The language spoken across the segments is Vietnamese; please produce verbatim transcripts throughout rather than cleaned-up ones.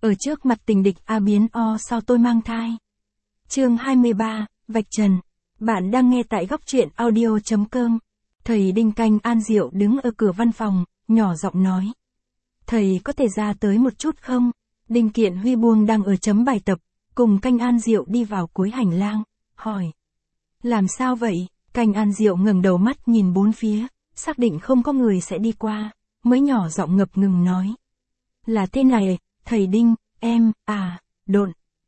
Ở trước mặt tình địch A biến O sao tôi mang thai. Chương hai mươi ba, vạch trần. Bạn đang nghe tại góc truyện audio chấm com. Thầy Đinh canh An Diệu đứng ở cửa văn phòng, nhỏ giọng nói. Thầy có thể ra tới một chút không? Đinh Kiện Huy buông đang ở chấm bài tập, cùng canh An Diệu đi vào cuối hành lang, hỏi. Làm sao vậy? Canh An Diệu ngẩng đầu mắt nhìn bốn phía, xác định không có người sẽ đi qua, mới nhỏ giọng ngập ngừng nói. Là thế này, thầy Đinh, em, à, độn.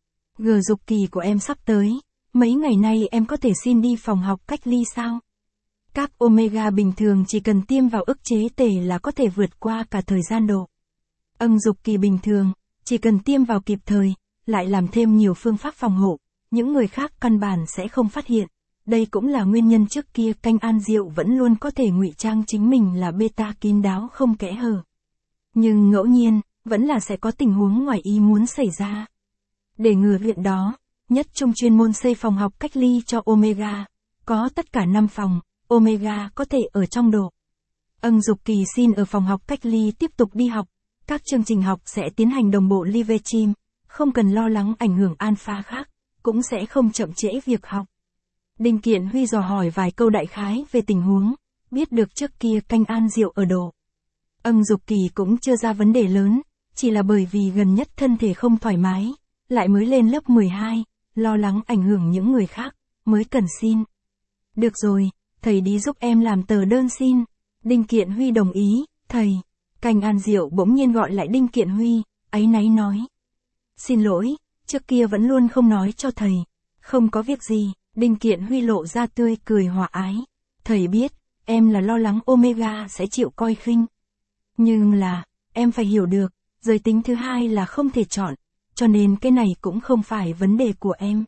Gờ dục kỳ của em sắp tới, mấy ngày nay em có thể xin đi phòng học cách ly sao? Các omega bình thường chỉ cần tiêm vào ức chế tề là có thể vượt qua cả thời gian độ. Âng dục kỳ bình thường, chỉ cần tiêm vào kịp thời, lại làm thêm nhiều phương pháp phòng hộ, những người khác căn bản sẽ không phát hiện. Đây cũng là nguyên nhân trước kia canh An Diệu vẫn luôn có thể ngụy trang chính mình là beta kín đáo không kẽ hở. Nhưng ngẫu nhiên, vẫn là sẽ có tình huống ngoài ý muốn xảy ra. Để ngừa chuyện đó, Nhất Trung chuyên môn xây phòng học cách ly cho Omega, có tất cả năm phòng, Omega có thể ở trong độ. Âng dục kỳ xin ở phòng học cách ly tiếp tục đi học, các chương trình học sẽ tiến hành đồng bộ live stream, không cần lo lắng ảnh hưởng alpha khác, cũng sẽ không chậm trễ việc học. Đinh Kiện Huy dò hỏi vài câu đại khái về tình huống, biết được trước kia canh An Diệu ở độ. Âng dục kỳ cũng chưa ra vấn đề lớn, chỉ là bởi vì gần nhất thân thể không thoải mái, lại mới lên lớp mười hai, lo lắng ảnh hưởng những người khác, mới cần xin. Được rồi, thầy đi giúp em làm tờ đơn xin. Đinh Kiện Huy đồng ý, thầy. Canh An Diệu bỗng nhiên gọi lại Đinh Kiện Huy, áy náy nói. Xin lỗi, trước kia vẫn luôn không nói cho thầy. Không có việc gì, Đinh Kiện Huy lộ ra tươi cười hòa ái. Thầy biết, em là lo lắng Omega sẽ chịu coi khinh. Nhưng là, em phải hiểu được, giới tính thứ hai là không thể chọn, cho nên cái này cũng không phải vấn đề của em.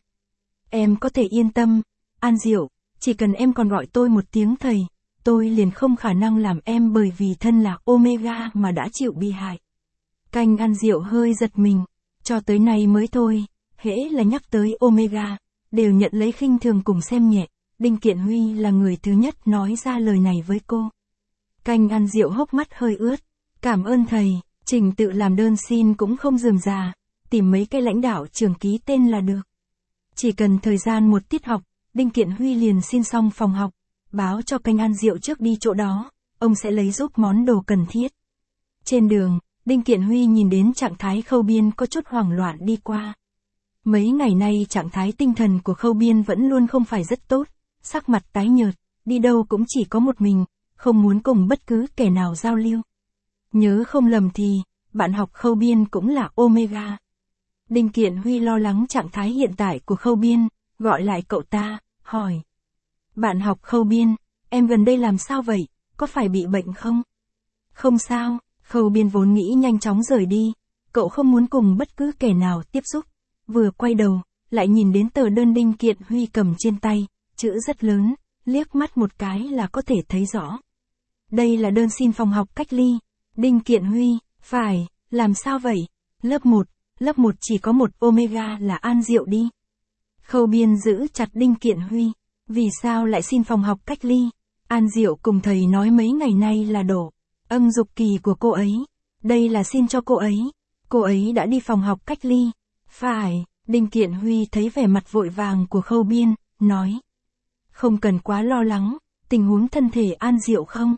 Em có thể yên tâm, An Diệu, chỉ cần em còn gọi tôi một tiếng thầy, tôi liền không khả năng làm em bởi vì thân là Omega mà đã chịu bị hại. Canh An Diệu hơi giật mình, cho tới nay mới thôi, hễ là nhắc tới Omega, đều nhận lấy khinh thường cùng xem nhẹ, Đinh Kiện Huy là người thứ nhất nói ra lời này với cô. Canh An Diệu hốc mắt hơi ướt, cảm ơn thầy, trình tự làm đơn xin cũng không rườm rà, tìm mấy cái lãnh đạo trường ký tên là được. Chỉ cần thời gian một tiết học, Đinh Kiện Huy liền xin xong phòng học, báo cho canh An Diệu trước đi chỗ đó, ông sẽ lấy giúp món đồ cần thiết. Trên đường, Đinh Kiện Huy nhìn đến trạng thái Khâu Biên có chút hoảng loạn đi qua. Mấy ngày nay trạng thái tinh thần của Khâu Biên vẫn luôn không phải rất tốt, sắc mặt tái nhợt, đi đâu cũng chỉ có một mình, không muốn cùng bất cứ kẻ nào giao lưu. Nhớ không lầm thì, bạn học Khâu Biên cũng là Omega. Đinh Kiện Huy lo lắng trạng thái hiện tại của Khâu Biên, gọi lại cậu ta, hỏi. Bạn học Khâu Biên, em gần đây làm sao vậy, có phải bị bệnh không? Không sao, Khâu Biên vốn nghĩ nhanh chóng rời đi, cậu không muốn cùng bất cứ kẻ nào tiếp xúc. Vừa quay đầu, lại nhìn đến tờ đơn Đinh Kiện Huy cầm trên tay, chữ rất lớn, liếc mắt một cái là có thể thấy rõ. Đây là đơn xin phòng học cách ly. Đinh Kiện Huy, phải, làm sao vậy? Lớp một, lớp một chỉ có một Omega là An Diệu đi. Khâu Biên giữ chặt Đinh Kiện Huy, vì sao lại xin phòng học cách ly? An Diệu cùng thầy nói mấy ngày nay là đổ, âng dục kỳ của cô ấy. Đây là xin cho cô ấy, cô ấy đã đi phòng học cách ly. Phải, Đinh Kiện Huy thấy vẻ mặt vội vàng của Khâu Biên, nói. Không cần quá lo lắng, tình huống thân thể An Diệu không?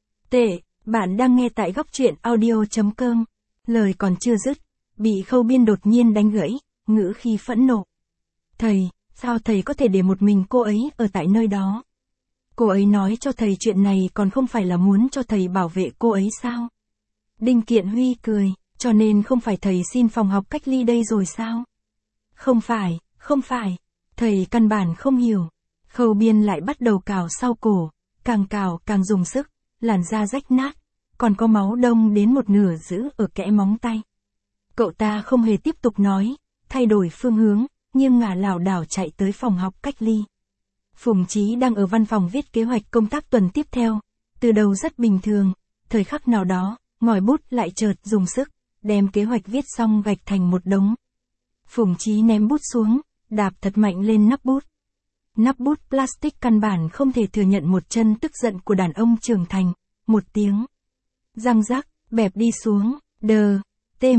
Tệ, bạn đang nghe tại góc truyện audio chấm com. Lời còn chưa dứt, bị Khâu Biên đột nhiên đánh gãy, ngữ khi phẫn nộ. Thầy, sao thầy có thể để một mình cô ấy ở tại nơi đó? Cô ấy nói cho thầy chuyện này còn không phải là muốn cho thầy bảo vệ cô ấy sao? Đinh Kiện Huy cười, cho nên không phải thầy xin phòng học cách ly đây rồi sao? Không phải, không phải, thầy căn bản không hiểu. Khâu Biên lại bắt đầu cào sau cổ, càng cào càng dùng sức, làn da rách nát, còn có máu đông đến một nửa giữ ở kẽ móng tay. Cậu ta không hề tiếp tục nói, thay đổi phương hướng, nghiêng ngả lảo đảo chạy tới phòng học cách ly. Phùng Chí đang ở văn phòng viết kế hoạch công tác tuần tiếp theo, từ đầu rất bình thường, thời khắc nào đó, ngòi bút lại chợt dùng sức, đem kế hoạch viết xong gạch thành một đống. Phùng Chí ném bút xuống, đạp thật mạnh lên nắp bút. Nắp bút plastic căn bản không thể thừa nhận một chân tức giận của đàn ông trưởng thành, một tiếng. Răng rắc, bẹp đi xuống, đờ, tê mở,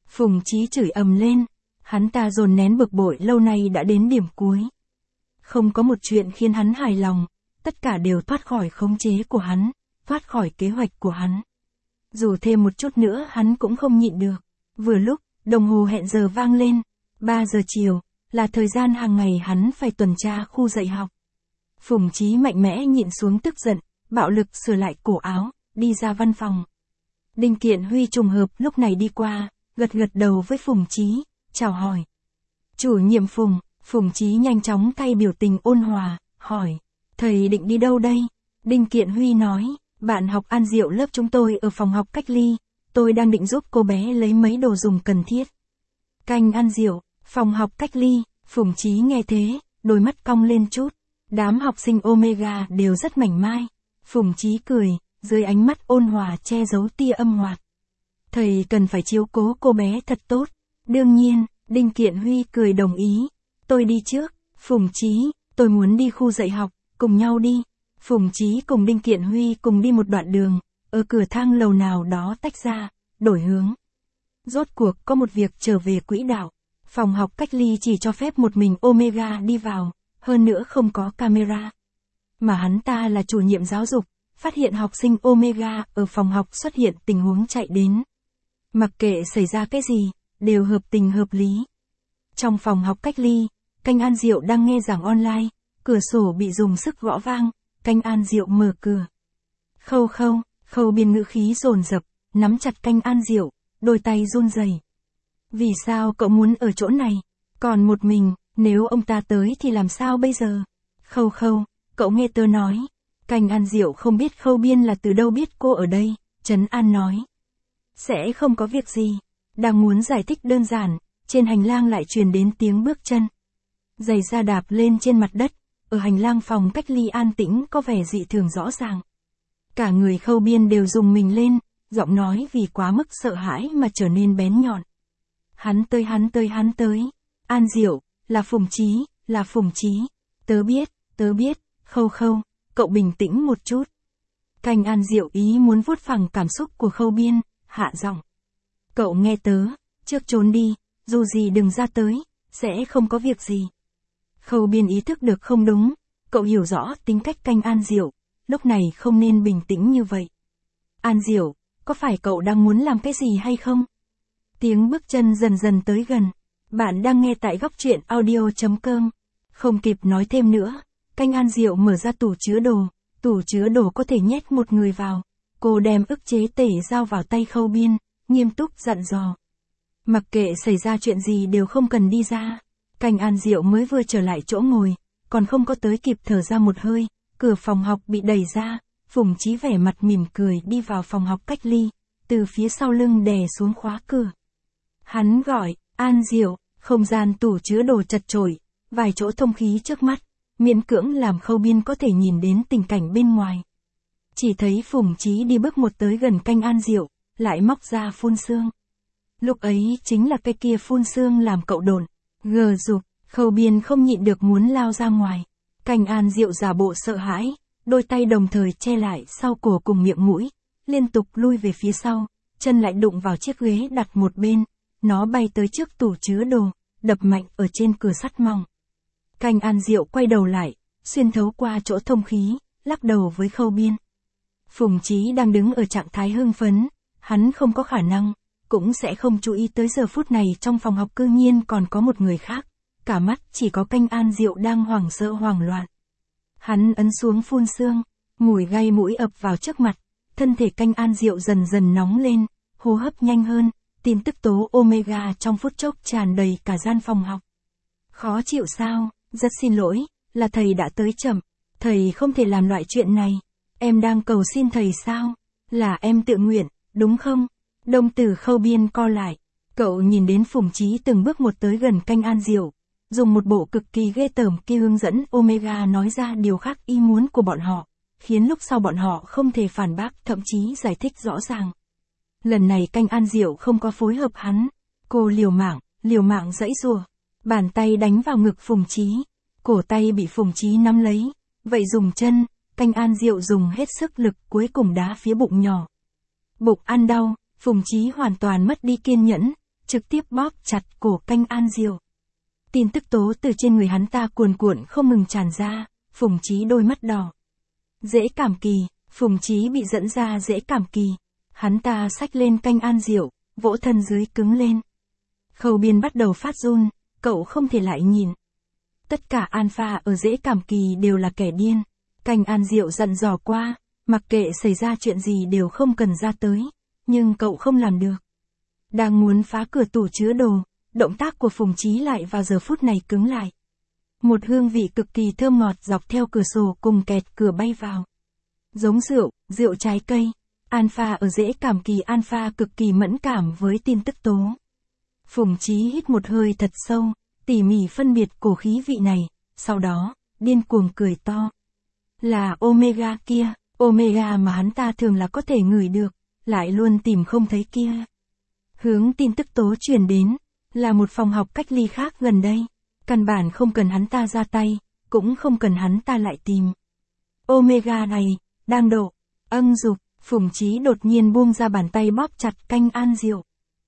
Phùng Chí chửi ầm lên, hắn ta dồn nén bực bội lâu nay đã đến điểm cuối. Không có một chuyện khiến hắn hài lòng, tất cả đều thoát khỏi khống chế của hắn, thoát khỏi kế hoạch của hắn. Dù thêm một chút nữa hắn cũng không nhịn được. Vừa lúc, đồng hồ hẹn giờ vang lên, ba giờ chiều, là thời gian hàng ngày hắn phải tuần tra khu dạy học. Phùng Chí mạnh mẽ nhịn xuống tức giận, bạo lực sửa lại cổ áo, đi ra văn phòng. Đinh Kiện Huy trùng hợp lúc này đi qua, gật gật đầu với Phùng Chí, chào hỏi. Chủ nhiệm Phùng, Phùng Chí nhanh chóng thay biểu tình ôn hòa, hỏi, thầy định đi đâu đây? Đinh Kiện Huy nói, bạn học An Diệu lớp chúng tôi ở phòng học cách ly, tôi đang định giúp cô bé lấy mấy đồ dùng cần thiết. Canh An Diệu, phòng học cách ly, Phùng Chí nghe thế, đôi mắt cong lên chút. Đám học sinh Omega đều rất mảnh mai. Phùng Chí cười, dưới ánh mắt ôn hòa che giấu tia âm hoạt. Thầy cần phải chiếu cố cô bé thật tốt. Đương nhiên, Đinh Kiện Huy cười đồng ý. Tôi đi trước, Phùng Chí, tôi muốn đi khu dạy học, cùng nhau đi. Phùng Chí cùng Đinh Kiện Huy cùng đi một đoạn đường, ở cửa thang lầu nào đó tách ra, đổi hướng. Rốt cuộc có một việc trở về quỹ đạo. Phòng học cách ly chỉ cho phép một mình Omega đi vào, hơn nữa không có camera. Mà hắn ta là chủ nhiệm giáo dục, phát hiện học sinh Omega ở phòng học xuất hiện tình huống chạy đến. Mặc kệ xảy ra cái gì, đều hợp tình hợp lý. Trong phòng học cách ly, Canh An Diệu đang nghe giảng online, cửa sổ bị dùng sức gõ vang, Canh An Diệu mở cửa. Khâu khâu, Khâu Biên ngữ khí dồn dập, nắm chặt Canh An Diệu, đôi tay run rẩy. Vì sao cậu muốn ở chỗ này? Còn một mình, nếu ông ta tới thì làm sao bây giờ? Khâu khâu, cậu nghe tớ nói. Canh An Diệu không biết Khâu Biên là từ đâu biết cô ở đây, trấn an nói. Sẽ không có việc gì. Đang muốn giải thích đơn giản, trên hành lang lại truyền đến tiếng bước chân. Giày da đạp lên trên mặt đất, ở hành lang phòng cách ly an tĩnh có vẻ dị thường rõ ràng. Cả người Khâu Biên đều rùng mình lên, giọng nói vì quá mức sợ hãi mà trở nên bén nhọn. Hắn tới hắn tới hắn tới. An Diệu, là Phùng Chí, là Phùng Chí. Tớ biết, tớ biết, Khâu khâu, cậu bình tĩnh một chút. Canh An Diệu ý muốn vuốt phẳng cảm xúc của Khâu Biên, hạ giọng. Cậu nghe tớ, trước trốn đi, dù gì đừng ra tới, sẽ không có việc gì. Khâu Biên ý thức được không đúng, cậu hiểu rõ tính cách Canh An Diệu, lúc này không nên bình tĩnh như vậy. An Diệu, có phải cậu đang muốn làm cái gì hay không? Tiếng bước chân dần dần tới gần. Bạn đang nghe tại góc truyện audio chấm com. Không kịp nói thêm nữa, Canh An Diệu mở ra tủ chứa đồ, tủ chứa đồ có thể nhét một người vào. Cô đem ức chế tể dao vào tay Khâu Biên, nghiêm túc dặn dò. Mặc kệ xảy ra chuyện gì đều không cần đi ra. Canh An Diệu mới vừa trở lại chỗ ngồi, còn không có tới kịp thở ra một hơi, cửa phòng học bị đẩy ra, Phùng Chí vẻ mặt mỉm cười đi vào phòng học cách ly, từ phía sau lưng đè xuống khóa cửa. Hắn gọi, An Diệu, không gian tủ chứa đồ chật chội, vài chỗ thông khí trước mắt, miễn cưỡng làm Khâu Biên có thể nhìn đến tình cảnh bên ngoài. Chỉ thấy Phùng Chí đi bước một tới gần Canh An Diệu, lại móc ra phun sương. Lúc ấy chính là cái kia phun sương làm cậu đồn, gờ rụp, Khâu Biên không nhịn được muốn lao ra ngoài. Canh An Diệu giả bộ sợ hãi, đôi tay đồng thời che lại sau cổ cùng miệng mũi, liên tục lui về phía sau, chân lại đụng vào chiếc ghế đặt một bên. Nó bay tới trước tủ chứa đồ, đập mạnh ở trên cửa sắt mỏng. Canh An Diệu quay đầu lại, xuyên thấu qua chỗ thông khí, lắc đầu với Khâu Biên. Phùng Chí đang đứng ở trạng thái hưng phấn, hắn không có khả năng, cũng sẽ không chú ý tới giờ phút này trong phòng học cư nhiên còn có một người khác, cả mắt chỉ có Canh An Diệu đang hoảng sợ hoảng loạn. Hắn ấn xuống phun sương, mùi gây mũi ập vào trước mặt, thân thể Canh An Diệu dần dần nóng lên, hô hấp nhanh hơn. Tin tức tố Omega trong phút chốc tràn đầy cả gian phòng học. Khó chịu sao? Rất xin lỗi, là thầy đã tới chậm. Thầy không thể làm loại chuyện này. Em đang cầu xin thầy sao? Là em tự nguyện, đúng không? Đồng tử Khâu Biên co lại. Cậu nhìn đến Phùng Chí từng bước một tới gần Canh An Diệu, dùng một bộ cực kỳ ghê tởm kia hướng dẫn Omega nói ra điều khác ý muốn của bọn họ, khiến lúc sau bọn họ không thể phản bác, thậm chí giải thích rõ ràng. Lần này Canh An Diệu không có phối hợp hắn, cô liều mạng, liều mạng giãy giụa, bàn tay đánh vào ngực Phùng Chí, cổ tay bị Phùng Chí nắm lấy, vậy dùng chân, Canh An Diệu dùng hết sức lực cuối cùng đá phía bụng nhỏ. Bụng ăn đau, Phùng Chí hoàn toàn mất đi kiên nhẫn, trực tiếp bóp chặt cổ Canh An Diệu. Tin tức tố từ trên người hắn ta cuồn cuộn không ngừng tràn ra, Phùng Chí đôi mắt đỏ. Dễ cảm kỳ, Phùng Chí bị dẫn ra dễ cảm kỳ. Hắn ta xách lên Canh An Diệu, vỗ thân dưới cứng lên. Khâu Biên bắt đầu phát run, cậu không thể lại nhìn. Tất cả alpha ở dễ cảm kỳ đều là kẻ điên. Canh An Diệu dặn dò qua, mặc kệ xảy ra chuyện gì đều không cần ra tới, nhưng cậu không làm được. Đang muốn phá cửa tủ chứa đồ, động tác của Phùng Chí lại vào giờ phút này cứng lại. Một hương vị cực kỳ thơm ngọt dọc theo cửa sổ cùng kẹt cửa bay vào. Giống rượu, rượu trái cây. Alpha ở dễ cảm kỳ alpha cực kỳ mẫn cảm với tin tức tố. Phùng Chí hít một hơi thật sâu, tỉ mỉ phân biệt cổ khí vị này, sau đó, điên cuồng cười to. Là Omega kia, Omega mà hắn ta thường là có thể ngửi được, lại luôn tìm không thấy kia. Hướng tin tức tố truyền đến, là một phòng học cách ly khác gần đây, căn bản không cần hắn ta ra tay, cũng không cần hắn ta lại tìm. Omega này, đang độ, âng dục, Phùng Chí đột nhiên buông ra bàn tay bóp chặt Canh An Diệu.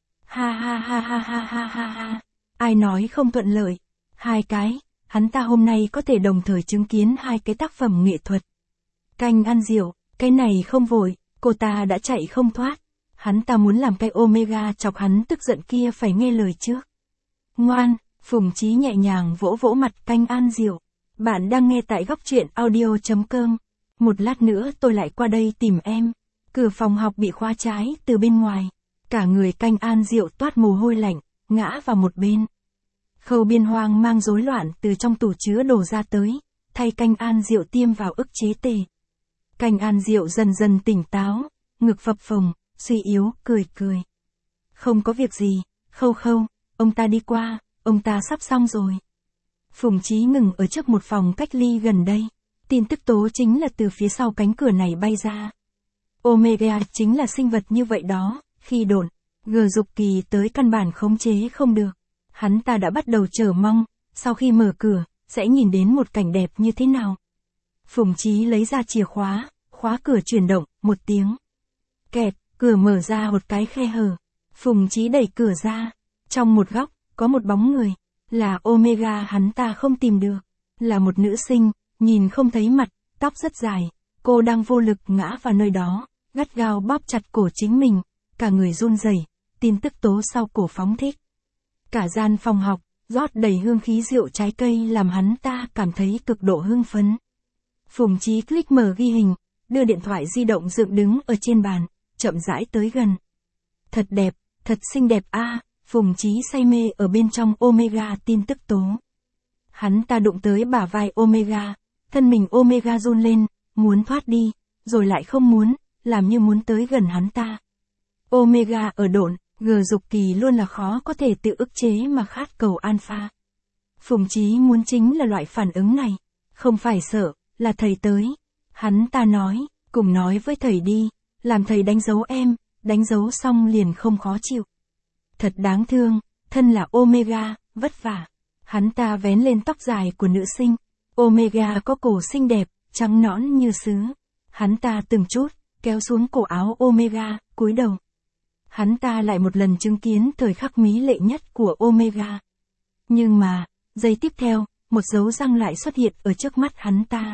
Ha ha ha ha ha ha ha ha, ai nói không thuận lợi, hai cái, hắn ta hôm nay có thể đồng thời chứng kiến hai cái tác phẩm nghệ thuật. Canh An Diệu, cái này không vội, cô ta đã chạy không thoát. Hắn ta muốn làm cái Omega chọc hắn tức giận kia phải nghe lời trước. Ngoan, Phùng Chí nhẹ nhàng vỗ vỗ mặt Canh An Diệu. Bạn đang nghe tại góc truyện audio.com. Một lát nữa tôi lại qua đây tìm em. Cửa phòng học bị khóa trái từ bên ngoài. Cả người Canh An Diệu toát mồ hôi lạnh, ngã vào một bên. Khâu Biên hoang mang rối loạn từ trong tủ chứa đồ ra tới, thay Canh An Diệu tiêm vào ức chế tề. Canh An Diệu dần dần tỉnh táo, ngực phập phồng, suy yếu, cười cười. Không có việc gì, Khâu Khâu, ông ta đi qua, ông ta sắp xong rồi. Phùng Chí ngừng ở trước một phòng cách ly gần đây. Tin tức tố chính là từ phía sau cánh cửa này bay ra. Omega chính là sinh vật như vậy đó, khi đồn, G dục kỳ tới căn bản khống chế không được. Hắn ta đã bắt đầu chờ mong, sau khi mở cửa, sẽ nhìn đến một cảnh đẹp như thế nào. Phùng Chí lấy ra chìa khóa, khóa cửa chuyển động, một tiếng. Kẹt, cửa mở ra một cái khe hở. Phùng Chí đẩy cửa ra. Trong một góc, có một bóng người. Là Omega hắn ta không tìm được. Là một nữ sinh, nhìn không thấy mặt, tóc rất dài. Cô đang vô lực ngã vào nơi đó, gắt gao bóp chặt cổ chính mình. Cả người run rẩy, tin tức tố sau cổ phóng thích. Cả gian phòng học, rót đầy hương khí rượu trái cây làm hắn ta cảm thấy cực độ hưng phấn. Phùng Chí click mở ghi hình, đưa điện thoại di động dựng đứng ở trên bàn, chậm rãi tới gần. Thật đẹp, thật xinh đẹp a, à, Phùng Chí say mê ở bên trong Omega tin tức tố. Hắn ta đụng tới bả vai Omega, thân mình Omega run lên, muốn thoát đi, rồi lại không muốn, làm như muốn tới gần hắn ta. Omega ở độn, G dục kỳ luôn là khó có thể tự ức chế mà khát cầu alpha. Phùng Chí muốn chính là loại phản ứng này, không phải sợ, là thầy tới. Hắn ta nói, cùng nói với thầy đi, làm thầy đánh dấu em, đánh dấu xong liền không khó chịu. Thật đáng thương, thân là Omega, vất vả. Hắn ta vén lên tóc dài của nữ sinh. Omega có cổ xinh đẹp, trắng nõn như sứ. Hắn ta từng chút, kéo xuống cổ áo Omega, cúi đầu. Hắn ta lại một lần chứng kiến thời khắc mỹ lệ nhất của Omega. Nhưng mà, giây tiếp theo, một dấu răng lại xuất hiện ở trước mắt hắn ta.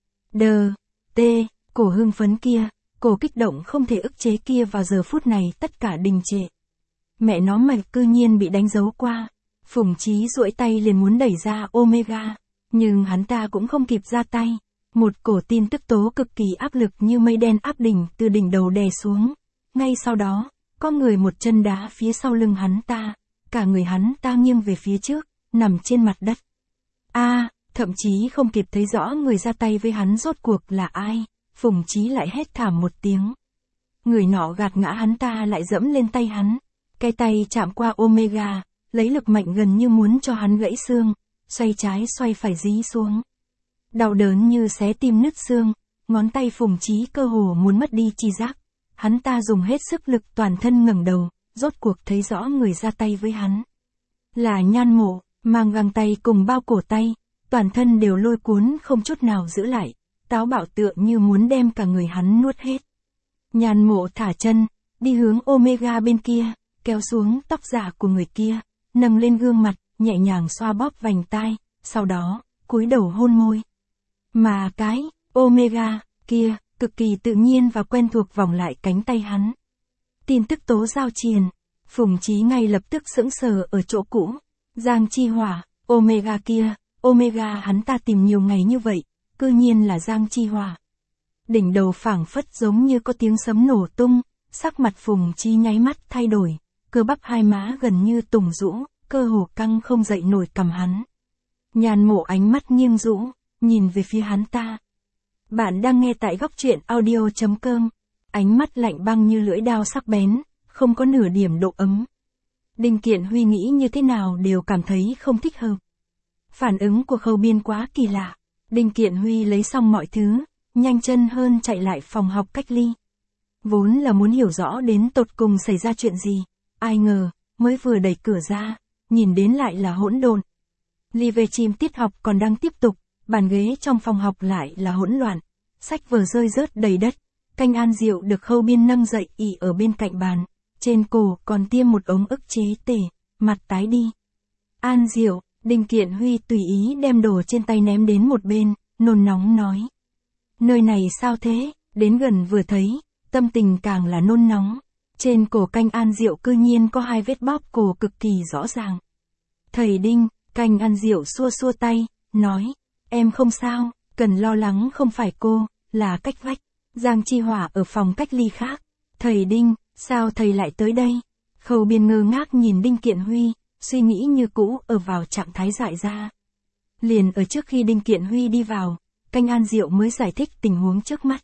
Đờ, tê, cổ hưng phấn kia, cổ kích động không thể ức chế kia vào giờ phút này tất cả đình trệ. Mẹ nó mạch cư nhiên bị đánh dấu qua. Phùng Chí duỗi tay liền muốn đẩy ra Omega, nhưng hắn ta cũng không kịp ra tay. Một cổ tin tức tố cực kỳ áp lực như mây đen áp đỉnh từ đỉnh đầu đè xuống. Ngay sau đó, có người một chân đá phía sau lưng hắn ta, cả người hắn ta nghiêng về phía trước, nằm trên mặt đất. A, à, thậm chí không kịp thấy rõ người ra tay với hắn rốt cuộc là ai, Phùng Chí lại hét thảm một tiếng. Người nọ gạt ngã hắn ta lại dẫm lên tay hắn, cái tay chạm qua Omega, lấy lực mạnh gần như muốn cho hắn gãy xương, xoay trái xoay phải dí xuống. Đau đớn như xé tim nứt xương, ngón tay Phùng Chí cơ hồ muốn mất đi chi giác. Hắn ta dùng hết sức lực toàn thân ngẩng đầu, rốt cuộc thấy rõ người ra tay với hắn. Là Nhan Mộ, mang găng tay cùng bao cổ tay, toàn thân đều lôi cuốn không chút nào giữ lại, táo bạo tựa như muốn đem cả người hắn nuốt hết. Nhan Mộ thả chân, đi hướng Omega bên kia, kéo xuống tóc giả của người kia, nâng lên gương mặt, nhẹ nhàng xoa bóp vành tai, sau đó, cúi đầu hôn môi. Mà cái, Omega, kia, cực kỳ tự nhiên và quen thuộc vòng lại cánh tay hắn. Tin tức tố giao truyền, Phùng Chí ngay lập tức sững sờ ở chỗ cũ. Giang Chi Hỏa, Omega kia, Omega hắn ta tìm nhiều ngày như vậy, cư nhiên là Giang Chi Hỏa. Đỉnh đầu phảng phất giống như có tiếng sấm nổ tung, sắc mặt Phùng Chí nháy mắt thay đổi, cơ bắp hai má gần như tùng rũ, cơ hồ căng không dậy nổi cằm hắn. Nhàn Mộ ánh mắt nghiêng rũ, nhìn về phía hắn ta. Bạn đang nghe tại góc truyện audio chấm com, ánh mắt lạnh băng như lưỡi dao sắc bén, không có nửa điểm độ ấm. Đinh Kiện Huy nghĩ như thế nào đều cảm thấy không thích hợp. Phản ứng của Khâu Biên quá kỳ lạ. Đinh Kiện Huy lấy xong mọi thứ, nhanh chân hơn chạy lại phòng học cách ly. Vốn là muốn hiểu rõ đến tột cùng xảy ra chuyện gì, ai ngờ, mới vừa đẩy cửa ra, nhìn đến lại là hỗn độn. Ly về chim tiết học còn đang tiếp tục, bàn ghế trong phòng học lại là hỗn loạn, sách vở rơi rớt đầy đất, canh An Diệu được Khâu Biên nâng dậy ỉ ở bên cạnh bàn, trên cổ còn tiêm một ống ức chế tể, mặt tái đi. An Diệu, Đinh Kiện Huy tùy ý đem đồ trên tay ném đến một bên, nôn nóng nói. Nơi này sao thế, đến gần vừa thấy, tâm tình càng là nôn nóng. Trên cổ canh An Diệu cư nhiên có hai vết bóp cổ cực kỳ rõ ràng. Thầy Đinh, canh An Diệu xua xua tay, nói, em không sao, cần lo lắng không phải cô, là cách vách. Giang Chi Hỏa ở phòng cách ly khác. Thầy Đinh, sao thầy lại tới đây? Khâu Biên ngơ ngác nhìn Đinh Kiện Huy, suy nghĩ như cũ ở vào trạng thái dại ra. Liền ở trước khi Đinh Kiện Huy đi vào, canh An Diệu mới giải thích tình huống trước mắt.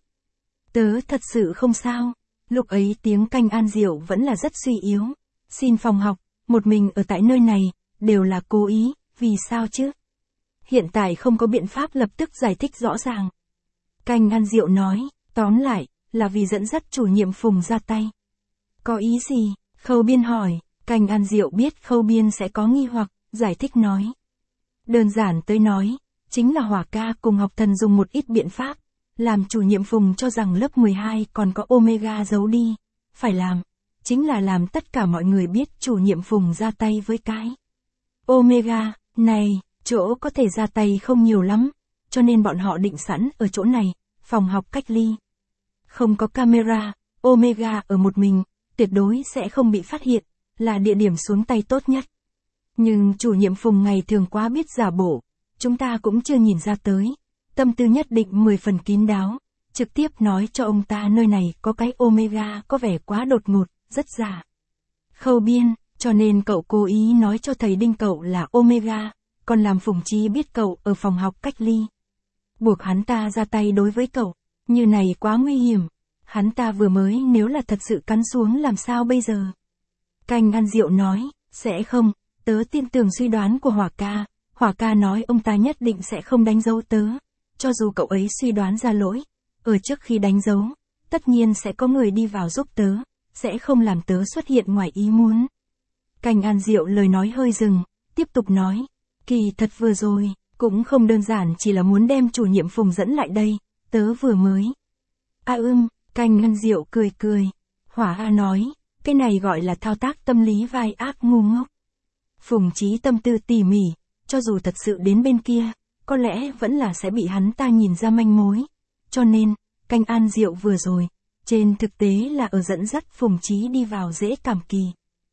Tớ thật sự không sao. Lúc ấy tiếng canh An Diệu vẫn là rất suy yếu. Xin phòng học, một mình ở tại nơi này, đều là cố ý, vì sao chứ? Hiện tại không có biện pháp lập tức giải thích rõ ràng. Canh An Diệu nói, tóm lại, là vì dẫn dắt chủ nhiệm Phùng ra tay. Có ý gì? Khâu Biên hỏi, canh An Diệu biết Khâu Biên sẽ có nghi hoặc, giải thích nói. Đơn giản tới nói, chính là Hỏa ca cùng học thần dùng một ít biện pháp, làm chủ nhiệm Phùng cho rằng lớp mười hai còn có Omega giấu đi. Phải làm, chính là làm tất cả mọi người biết chủ nhiệm Phùng ra tay với cái Omega, này, chỗ có thể ra tay không nhiều lắm, cho nên bọn họ định sẵn ở chỗ này, phòng học cách ly. Không có camera, Omega ở một mình, tuyệt đối sẽ không bị phát hiện, là địa điểm xuống tay tốt nhất. Nhưng chủ nhiệm Phùng ngày thường quá biết giả bộ, chúng ta cũng chưa nhìn ra tới. Tâm tư nhất định mười phần kín đáo, trực tiếp nói cho ông ta nơi này có cái Omega có vẻ quá đột ngột, rất giả. Khâu Biên, cho nên cậu cố ý nói cho thầy Đinh cậu là Omega, còn làm Phùng Chí biết cậu ở phòng học cách ly. Buộc hắn ta ra tay đối với cậu, như này quá nguy hiểm. Hắn ta vừa mới nếu là thật sự cắn xuống làm sao bây giờ? Canh An Diệu nói, sẽ không, tớ tin tưởng suy đoán của Hỏa ca. Hỏa ca nói ông ta nhất định sẽ không đánh dấu tớ. Cho dù cậu ấy suy đoán ra lỗi, ở trước khi đánh dấu, tất nhiên sẽ có người đi vào giúp tớ, sẽ không làm tớ xuất hiện ngoài ý muốn. Canh An Diệu lời nói hơi dừng, tiếp tục nói, kỳ thật vừa rồi, cũng không đơn giản chỉ là muốn đem chủ nhiệm Phùng dẫn lại đây, tớ vừa mới. À ưm, canh An Diệu cười cười, Hỏa A nói, cái này gọi là thao tác tâm lý vai ác ngu ngốc. Phùng Chí tâm tư tỉ mỉ, cho dù thật sự đến bên kia, có lẽ vẫn là sẽ bị hắn ta nhìn ra manh mối. Cho nên, canh An Diệu vừa rồi, trên thực tế là ở dẫn dắt Phùng Chí đi vào dễ cảm kỳ.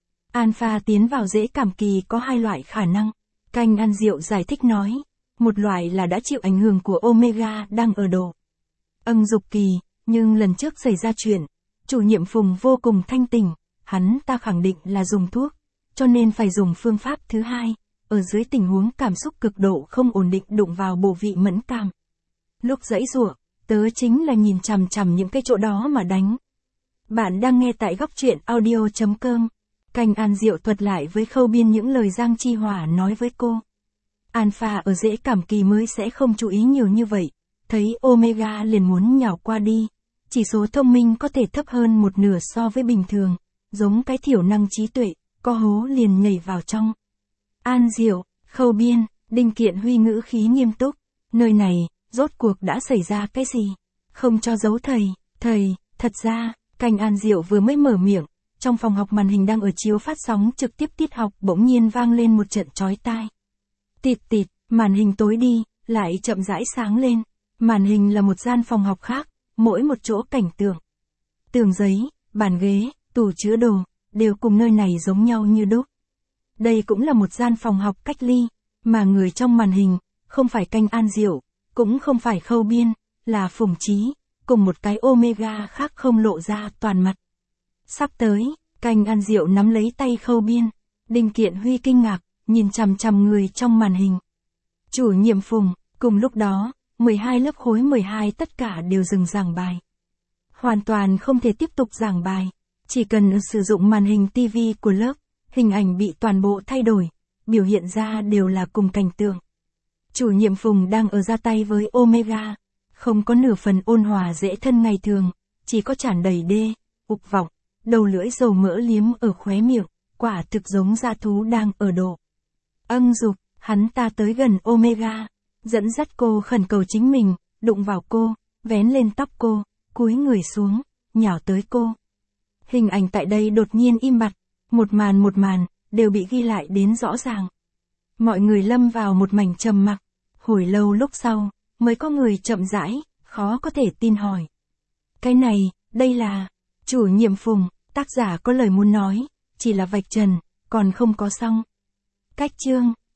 Alpha tiến vào dễ cảm kỳ có hai loại khả năng. Canh An Diệu giải thích nói, một loại là đã chịu ảnh hưởng của Omega đang ở độ âng dục kỳ, nhưng lần trước xảy ra chuyện, chủ nhiệm Phùng vô cùng thanh tỉnh, hắn ta khẳng định là dùng thuốc, cho nên phải dùng phương pháp thứ hai, ở dưới tình huống cảm xúc cực độ không ổn định đụng vào bộ vị mẫn cảm. Lúc giãy giụa, tớ chính là nhìn chằm chằm những cái chỗ đó mà đánh. Bạn đang nghe tại góc truyện audio chấm com. Canh An Diệu thuật lại với Khâu Biên những lời Giang Chi Hỏa nói với cô. Alpha ở dễ cảm kỳ mới sẽ không chú ý nhiều như vậy, thấy Omega liền muốn nhào qua đi. Chỉ số thông minh có thể thấp hơn một nửa so với bình thường, giống cái thiểu năng trí tuệ, có hố liền nhảy vào trong. An Diệu, Khâu Biên, Đinh Kiện Huy ngữ khí nghiêm túc, nơi này, rốt cuộc đã xảy ra cái gì? Không cho giấu thầy, thầy, thật ra, canh An Diệu vừa mới mở miệng, trong phòng học màn hình đang ở chiếu phát sóng trực tiếp tiết học bỗng nhiên vang lên một trận chói tai. Tịt tịt, màn hình tối đi, lại chậm rãi sáng lên. Màn hình là một gian phòng học khác, mỗi một chỗ cảnh tượng. Tường giấy, bàn ghế, tủ chứa đồ, đều cùng nơi này giống nhau như đúc. Đây cũng là một gian phòng học cách ly, mà người trong màn hình, không phải Canh An Diệu, cũng không phải Khâu Biên, là Phùng Chí, cùng một cái Omega khác không lộ ra toàn mặt. Sắp tới, Canh An Diệu nắm lấy tay Khâu Biên, Đinh Kiện Huy kinh ngạc, nhìn chằm chằm người trong màn hình. Chủ nhiệm Phùng, cùng lúc đó, mười hai lớp khối mười hai tất cả đều dừng giảng bài. Hoàn toàn không thể tiếp tục giảng bài, chỉ cần sử dụng màn hình ti vi của lớp, hình ảnh bị toàn bộ thay đổi, biểu hiện ra đều là cùng cảnh tượng. Chủ nhiệm Phùng đang ở ra tay với Omega, không có nửa phần ôn hòa dễ thân ngày thường, chỉ có tràn đầy đê, ục vọng, đầu lưỡi dầu mỡ liếm ở khóe miệng, quả thực giống dã thú đang ở độ. Âng dục, hắn ta tới gần Omega, dẫn dắt cô khẩn cầu chính mình, đụng vào cô, vén lên tóc cô, cúi người xuống, nhào tới cô. Hình ảnh tại đây đột nhiên im bặt, một màn một màn, đều bị ghi lại đến rõ ràng. Mọi người lâm vào một mảnh trầm mặc, hồi lâu lúc sau, mới có người chậm rãi, khó có thể tin hỏi. Cái này, đây là, chủ nhiệm Phùng, tác giả có lời muốn nói, chỉ là vạch trần, còn không có xong. Cách chương,